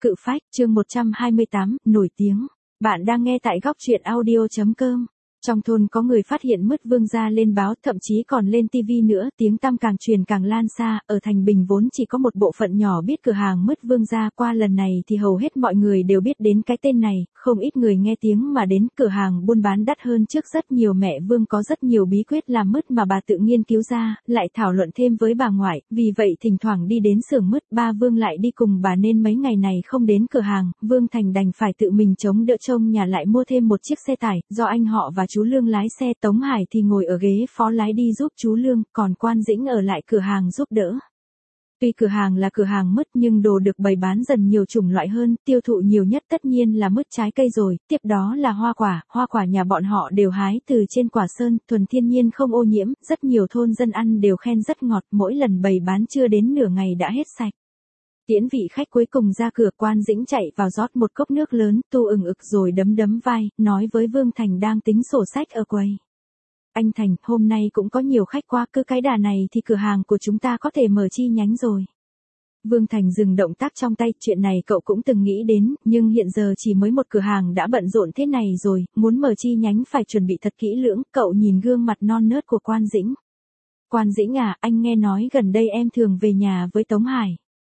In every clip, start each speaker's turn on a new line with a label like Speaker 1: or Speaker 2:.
Speaker 1: Cự phách, chương 128, nổi tiếng. Bạn đang nghe tại góc truyện audio.com. Trong thôn có người phát hiện mất vương gia lên báo, thậm chí còn lên tivi nữa, tiếng tăm càng truyền càng lan xa. Ở Thành Bình vốn chỉ có một bộ phận nhỏ biết cửa hàng mất vương gia, qua lần này thì hầu hết mọi người đều biết đến cái tên này, không ít người nghe tiếng mà đến. Cửa hàng buôn bán đắt hơn trước rất nhiều, mẹ Vương có rất nhiều bí quyết làm mứt mà bà tự nghiên cứu ra, lại thảo luận thêm với bà ngoại, vì vậy thỉnh thoảng đi đến xưởng mứt, ba Vương lại đi cùng bà nên mấy ngày này không đến cửa hàng, Vương Thành đành phải tự mình chống đỡ trông nhà, lại mua thêm một chiếc xe tải, do anh họ và chú Lương lái xe, Tống Hải thì ngồi ở ghế phó lái đi giúp chú Lương, còn Quan Dĩnh ở lại cửa hàng giúp đỡ. Tuy cửa hàng là cửa hàng mứt nhưng đồ được bày bán dần nhiều chủng loại hơn, tiêu thụ nhiều nhất tất nhiên là mứt trái cây rồi, tiếp đó là hoa quả nhà bọn họ đều hái từ trên quả sơn, thuần thiên nhiên không ô nhiễm, rất nhiều thôn dân ăn đều khen rất ngọt, mỗi lần bày bán chưa đến nửa ngày đã hết sạch. Tiễn vị khách cuối cùng ra cửa, Quan Dĩnh chạy vào rót một cốc nước lớn, tu ừng ực rồi đấm đấm vai, nói với Vương Thành đang tính sổ sách ở quầy. Anh Thành, hôm nay cũng có nhiều khách qua, cứ cái đà này thì cửa hàng của chúng ta có thể mở chi nhánh rồi. Vương Thành dừng động tác trong tay, chuyện này cậu cũng từng nghĩ đến, nhưng hiện giờ chỉ mới một cửa hàng đã bận rộn thế này rồi, muốn mở chi nhánh phải chuẩn bị thật kỹ lưỡng. Cậu nhìn gương mặt non nớt của Quan Dĩnh. Quan Dĩnh à, anh nghe nói gần đây em thường về nhà với Tống Hải.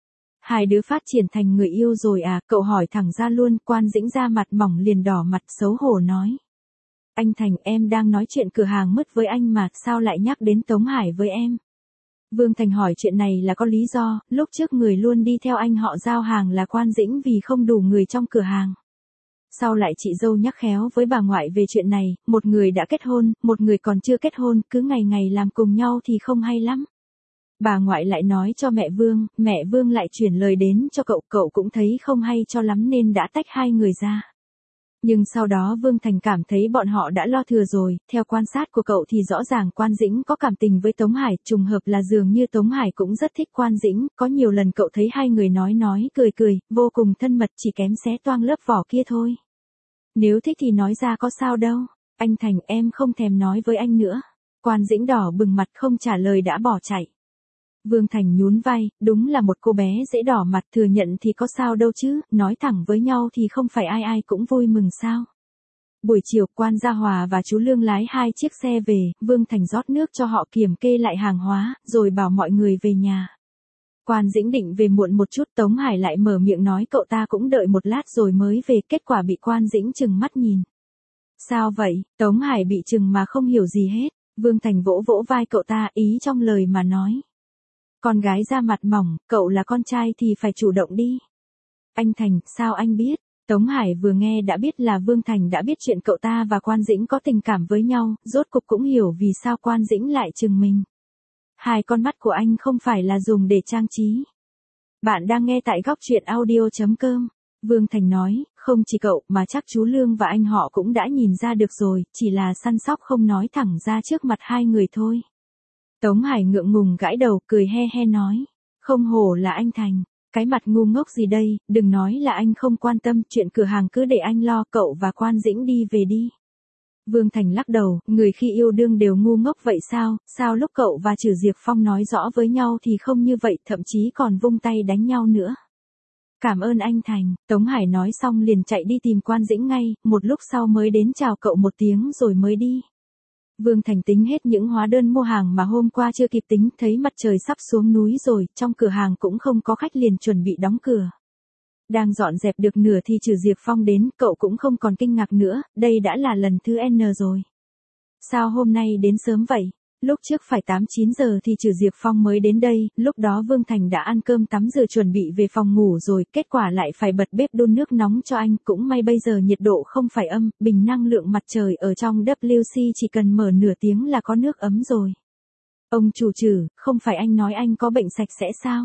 Speaker 1: Hai đứa phát triển thành người yêu rồi à, cậu hỏi thẳng ra luôn. Quan Dĩnh ra mặt mỏng liền đỏ mặt xấu hổ nói. Anh Thành, em đang nói chuyện cửa hàng mứt với anh mà, sao lại nhắc đến Tống Hải với em? Vương Thành hỏi chuyện này là có lý do, lúc trước người luôn đi theo anh họ giao hàng là Quan Dĩnh vì không đủ người trong cửa hàng. Sau lại chị dâu nhắc khéo với bà ngoại về chuyện này, một người đã kết hôn, một người còn chưa kết hôn, cứ ngày ngày làm cùng nhau thì không hay lắm. Bà ngoại lại nói cho mẹ Vương lại chuyển lời đến cho cậu cũng thấy không hay cho lắm nên đã tách hai người ra. Nhưng sau đó Vương Thành cảm thấy bọn họ đã lo thừa rồi, theo quan sát của cậu thì rõ ràng Quan Dĩnh có cảm tình với Tống Hải, trùng hợp là dường như Tống Hải cũng rất thích Quan Dĩnh, có nhiều lần cậu thấy hai người nói cười, vô cùng thân mật, chỉ kém xé toang lớp vỏ kia thôi. Nếu thích thì nói ra có sao đâu, anh Thành em không thèm nói với anh nữa. Quan Dĩnh đỏ bừng mặt không trả lời đã bỏ chạy. Vương Thành nhún vai, đúng là một cô bé dễ đỏ mặt, thừa nhận thì có sao đâu chứ, nói thẳng với nhau thì không phải ai ai cũng vui mừng sao. Buổi chiều, Quan Gia Hòa và chú Lương lái hai chiếc xe về, Vương Thành rót nước cho họ kiểm kê lại hàng hóa, rồi bảo mọi người về nhà. Quan Dĩnh định về muộn một chút, Tống Hải lại mở miệng nói cậu ta cũng đợi một lát rồi mới về, kết quả bị Quan Dĩnh trừng mắt nhìn. Sao vậy? Tống Hải bị trừng mà không hiểu gì hết, Vương Thành vỗ vỗ vai cậu ta, ý trong lời mà nói. Con gái da mặt mỏng, cậu là con trai thì phải chủ động đi. Anh Thành, sao anh biết? Tống Hải vừa nghe đã biết là Vương Thành đã biết chuyện cậu ta và Quan Dĩnh có tình cảm với nhau, rốt cục cũng hiểu vì sao Quan Dĩnh lại trừng mình. Hai con mắt của anh không phải là dùng để trang trí. Bạn đang nghe tại góc truyện audio.com. Vương Thành nói, không chỉ cậu mà chắc chú Lương và anh họ cũng đã nhìn ra được rồi, chỉ là săn sóc không nói thẳng ra trước mặt hai người thôi. Tống Hải ngượng ngùng gãi đầu, cười he he nói. Không hổ là anh Thành, cái mặt ngu ngốc gì đây, đừng nói là anh không quan tâm, chuyện cửa hàng cứ để anh lo, cậu và Quan Dĩnh đi về đi. Vương Thành lắc đầu, người khi yêu đương đều ngu ngốc vậy sao lúc cậu và Trử Diệp Phong nói rõ với nhau thì không như vậy, thậm chí còn vung tay đánh nhau nữa. Cảm ơn anh Thành, Tống Hải nói xong liền chạy đi tìm Quan Dĩnh ngay, một lúc sau mới đến chào cậu một tiếng rồi mới đi. Vương Thành tính hết những hóa đơn mua hàng mà hôm qua chưa kịp tính, thấy mặt trời sắp xuống núi rồi, trong cửa hàng cũng không có khách liền chuẩn bị đóng cửa. Đang dọn dẹp được nửa thì Trử Diệp Phong đến, cậu cũng không còn kinh ngạc nữa, đây đã là lần thứ N rồi. Sao hôm nay đến sớm vậy? Lúc trước phải 8-9 giờ thì Trử Diệp Phong mới đến đây, lúc đó Vương Thành đã ăn cơm tắm rửa chuẩn bị về phòng ngủ rồi, kết quả lại phải bật bếp đun nước nóng cho anh, cũng may bây giờ nhiệt độ không phải âm, bình năng lượng mặt trời ở trong WC chỉ cần mở nửa tiếng là có nước ấm rồi. Ông chủ Trử, không phải anh nói anh có bệnh sạch sẽ sao?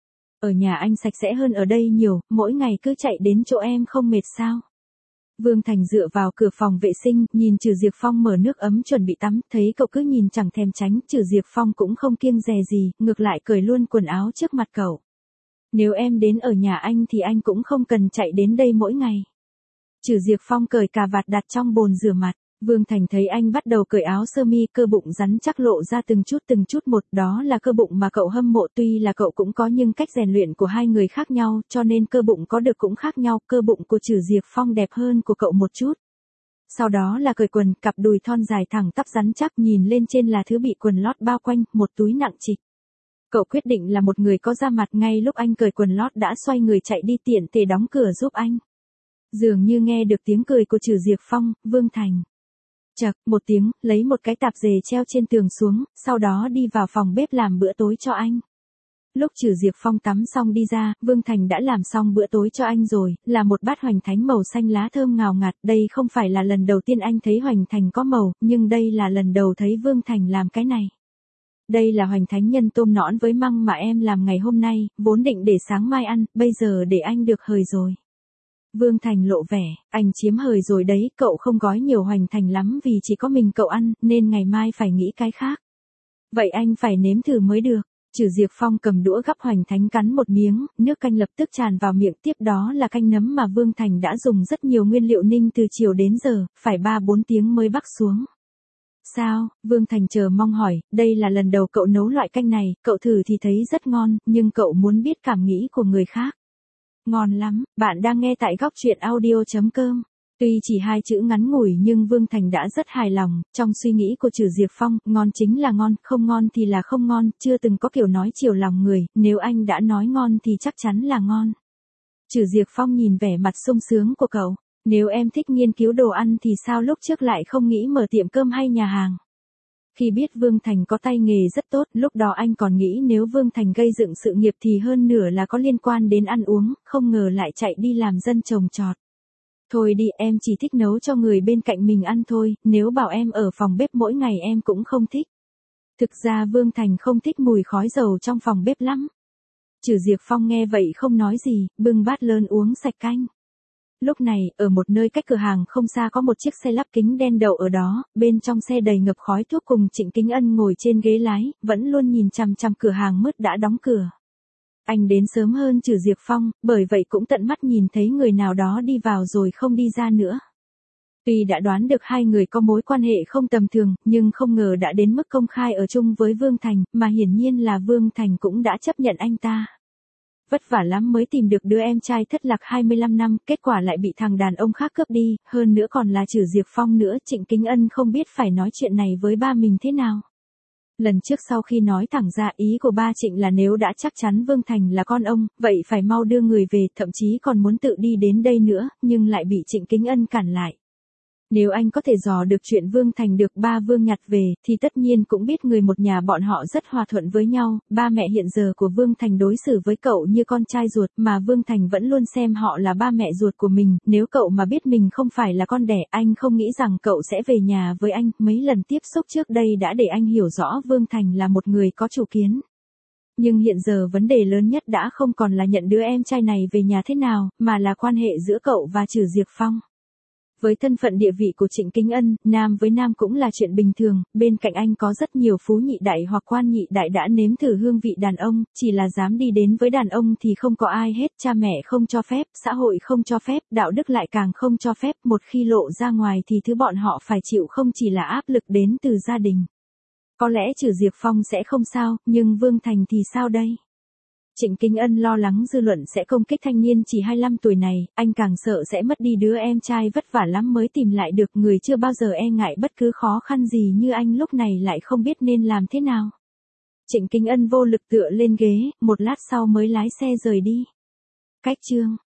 Speaker 1: Ở nhà anh sạch sẽ hơn ở đây nhiều, mỗi ngày cứ chạy đến chỗ em không mệt sao? Vương Thành dựa vào cửa phòng vệ sinh, nhìn Trử Diệp Phong mở nước ấm chuẩn bị tắm, thấy cậu cứ nhìn chẳng thèm tránh, Trử Diệp Phong cũng không kiêng dè gì, ngược lại cởi luôn quần áo trước mặt cậu. Nếu em đến ở nhà anh thì anh cũng không cần chạy đến đây mỗi ngày. Trử Diệp Phong cởi cà vạt đặt trong bồn rửa mặt. Vương Thành thấy anh bắt đầu cởi áo sơ mi, cơ bụng rắn chắc lộ ra từng chút một, đó là cơ bụng mà cậu hâm mộ, tuy là cậu cũng có nhưng cách rèn luyện của hai người khác nhau, cho nên cơ bụng có được cũng khác nhau, cơ bụng của Trử Diệp Phong đẹp hơn của cậu một chút. Sau đó là cởi quần, cặp đùi thon dài thẳng tắp rắn chắc, nhìn lên trên là thứ bị quần lót bao quanh, một túi nặng trịch. Cậu quyết định là một người có da mặt, ngay lúc anh cởi quần lót đã xoay người chạy đi tiện thể đóng cửa giúp anh. Dường như nghe được tiếng cười của Trử Diệp Phong, Vương Thành chậc một tiếng, lấy một cái tạp dề treo trên tường xuống, sau đó đi vào phòng bếp làm bữa tối cho anh. Lúc Trử Diệp Phong tắm xong đi ra, Vương Thành đã làm xong bữa tối cho anh rồi, là một bát hoành thánh màu xanh lá thơm ngào ngạt, đây không phải là lần đầu tiên anh thấy hoành thành có màu, nhưng đây là lần đầu thấy Vương Thành làm cái này. Đây là hoành thánh nhân tôm nõn với măng mà em làm ngày hôm nay, vốn định để sáng mai ăn, bây giờ để anh được hời rồi. Vương Thành lộ vẻ, anh chiếm hời rồi đấy, cậu không gói nhiều hoành thành lắm vì chỉ có mình cậu ăn, nên ngày mai phải nghĩ cái khác. Vậy anh phải nếm thử mới được. Trử Diệp Phong cầm đũa gắp hoành thánh cắn một miếng, nước canh lập tức tràn vào miệng, tiếp đó là canh nấm mà Vương Thành đã dùng rất nhiều nguyên liệu ninh từ chiều đến giờ, phải 3-4 tiếng mới bắc xuống. Sao? Vương Thành chờ mong hỏi, đây là lần đầu cậu nấu loại canh này, cậu thử thì thấy rất ngon, nhưng cậu muốn biết cảm nghĩ của người khác. Ngon lắm, bạn đang nghe tại góc truyện audio.com. Tuy chỉ 2 chữ ngắn ngủi nhưng Vương Thành đã rất hài lòng, trong suy nghĩ của Trử Diệp Phong, ngon chính là ngon, không ngon thì là không ngon, chưa từng có kiểu nói chiều lòng người, nếu anh đã nói ngon thì chắc chắn là ngon. Trử Diệp Phong nhìn vẻ mặt sung sướng của cậu, nếu em thích nghiên cứu đồ ăn thì sao lúc trước lại không nghĩ mở tiệm cơm hay nhà hàng. Khi biết Vương Thành có tay nghề rất tốt, lúc đó anh còn nghĩ nếu Vương Thành gây dựng sự nghiệp thì hơn nửa là có liên quan đến ăn uống, không ngờ lại chạy đi làm dân trồng trọt. Thôi đi, em chỉ thích nấu cho người bên cạnh mình ăn thôi, nếu bảo em ở phòng bếp mỗi ngày em cũng không thích. Thực ra Vương Thành không thích mùi khói dầu trong phòng bếp lắm. Trử Diệp Phong nghe vậy không nói gì, bưng bát lớn uống sạch canh. Lúc này, ở một nơi cách cửa hàng không xa có một chiếc xe lắp kính đen đậu ở đó, bên trong xe đầy ngập khói thuốc cùng Trịnh Kính Ân ngồi trên ghế lái, vẫn luôn nhìn chằm chằm cửa hàng mứt đã đóng cửa. Anh đến sớm hơn Trử Diệp Phong, bởi vậy cũng tận mắt nhìn thấy người nào đó đi vào rồi không đi ra nữa. Tuy đã đoán được hai người có mối quan hệ không tầm thường, nhưng không ngờ đã đến mức công khai ở chung với Vương Thành, mà hiển nhiên là Vương Thành cũng đã chấp nhận anh ta. Vất vả lắm mới tìm được đứa em trai thất lạc 25 năm, kết quả lại bị thằng đàn ông khác cướp đi, hơn nữa còn là Trử Diệp Phong nữa, Trịnh Kính Ân không biết phải nói chuyện này với ba mình thế nào. Lần trước sau khi nói thẳng ra ý của ba Trịnh là nếu đã chắc chắn Vương Thành là con ông, vậy phải mau đưa người về, thậm chí còn muốn tự đi đến đây nữa, nhưng lại bị Trịnh Kính Ân cản lại. Nếu anh có thể dò được chuyện Vương Thành được ba Vương nhặt về, thì tất nhiên cũng biết người một nhà bọn họ rất hòa thuận với nhau, ba mẹ hiện giờ của Vương Thành đối xử với cậu như con trai ruột, mà Vương Thành vẫn luôn xem họ là ba mẹ ruột của mình, nếu cậu mà biết mình không phải là con đẻ, anh không nghĩ rằng cậu sẽ về nhà với anh, mấy lần tiếp xúc trước đây đã để anh hiểu rõ Vương Thành là một người có chủ kiến. Nhưng hiện giờ vấn đề lớn nhất đã không còn là nhận đứa em trai này về nhà thế nào, mà là quan hệ giữa cậu và Trử Diệp Phong. Với thân phận địa vị của Trịnh Kính Ân, nam với nam cũng là chuyện bình thường, bên cạnh anh có rất nhiều phú nhị đại hoặc quan nhị đại đã nếm thử hương vị đàn ông, chỉ là dám đi đến với đàn ông thì không có ai hết, cha mẹ không cho phép, xã hội không cho phép, đạo đức lại càng không cho phép, một khi lộ ra ngoài thì thứ bọn họ phải chịu không chỉ là áp lực đến từ gia đình. Có lẽ Trử Diệp Phong sẽ không sao, nhưng Vương Thành thì sao đây? Trịnh Kính Ân lo lắng dư luận sẽ công kích thanh niên chỉ 25 tuổi này, anh càng sợ sẽ mất đi đứa em trai vất vả lắm mới tìm lại được, người chưa bao giờ e ngại bất cứ khó khăn gì như anh lúc này lại không biết nên làm thế nào. Trịnh Kính Ân vô lực tựa lên ghế, một lát sau mới lái xe rời đi. Cách chương